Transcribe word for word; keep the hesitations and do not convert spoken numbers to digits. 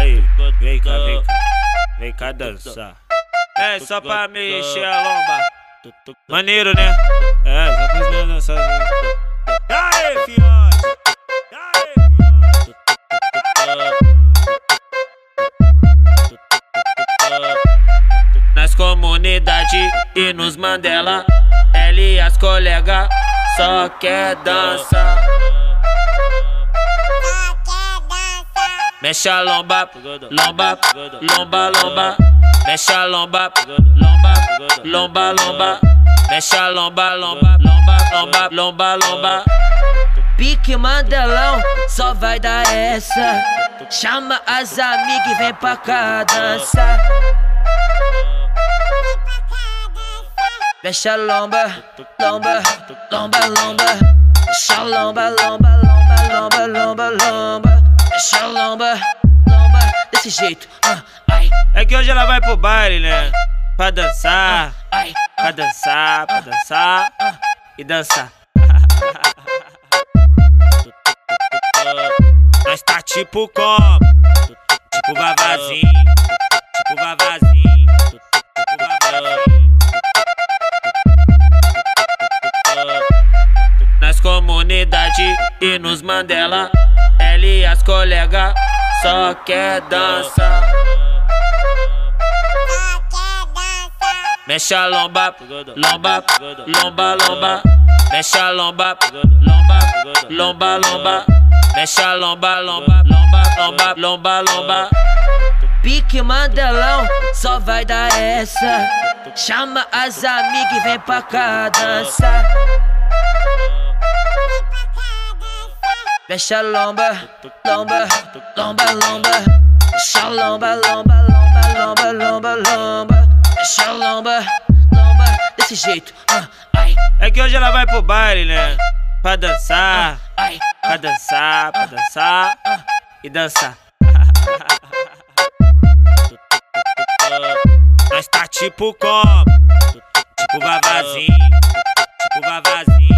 aí, vem cá, vem cá, vem cá dançar. É, só pra mexer a lomba. Maneiro, né? É, só pra mexer dançar. E aí, fiote? E aí, fiote? Nas comunidades e nos Mandela, ela e as colegas só quer dançar. Mexe a lomba, lomba, lomba, lomba. Mexe a lomba, lomba, lomba, lomba. Mexe a lomba, lomba, lomba, lomba, lomba, lomba. Pique Mandelão, só vai dar essa. Chama as amigas e vem pra cá dançar. Mexe a lomba, lomba, lomba, lomba. Mexe a lomba, lomba, lomba, lomba, lomba, lomba. Mexe a lomba, lomba, desse jeito, ah, ai. É que hoje ela vai pro baile, né? Pra dançar, Ai, pra dançar, pra dançar e dançar. Nós tá tipo como? Tipo vavazinho, tipo vavazinho, tipo vavazinho. Nas comunidades e nos Mandela, ela e as colegas só quer dançar. Mexe a lomba, lomba, lomba, lomba. Mexe a lomba, lomba, lomba, lomba. Mexe a lomba, lomba, lomba, lomba, lomba, lomba. Pique Mandelão, só vai dar essa. Chama as amigas e vem pra cá dançar. Mexe a lomba, lomba, lomba, lomba. Mexe a lomba, lomba, lomba, lomba, lomba, lomba. Mexe a lomba, lomba, desse jeito, ah, ai. É que hoje ela vai pro baile, né? Pra dançar, Ai, pra dançar, pra dançar e dançar. Nós tá tipo como? Tipo vavazinho, tipo vavazinho.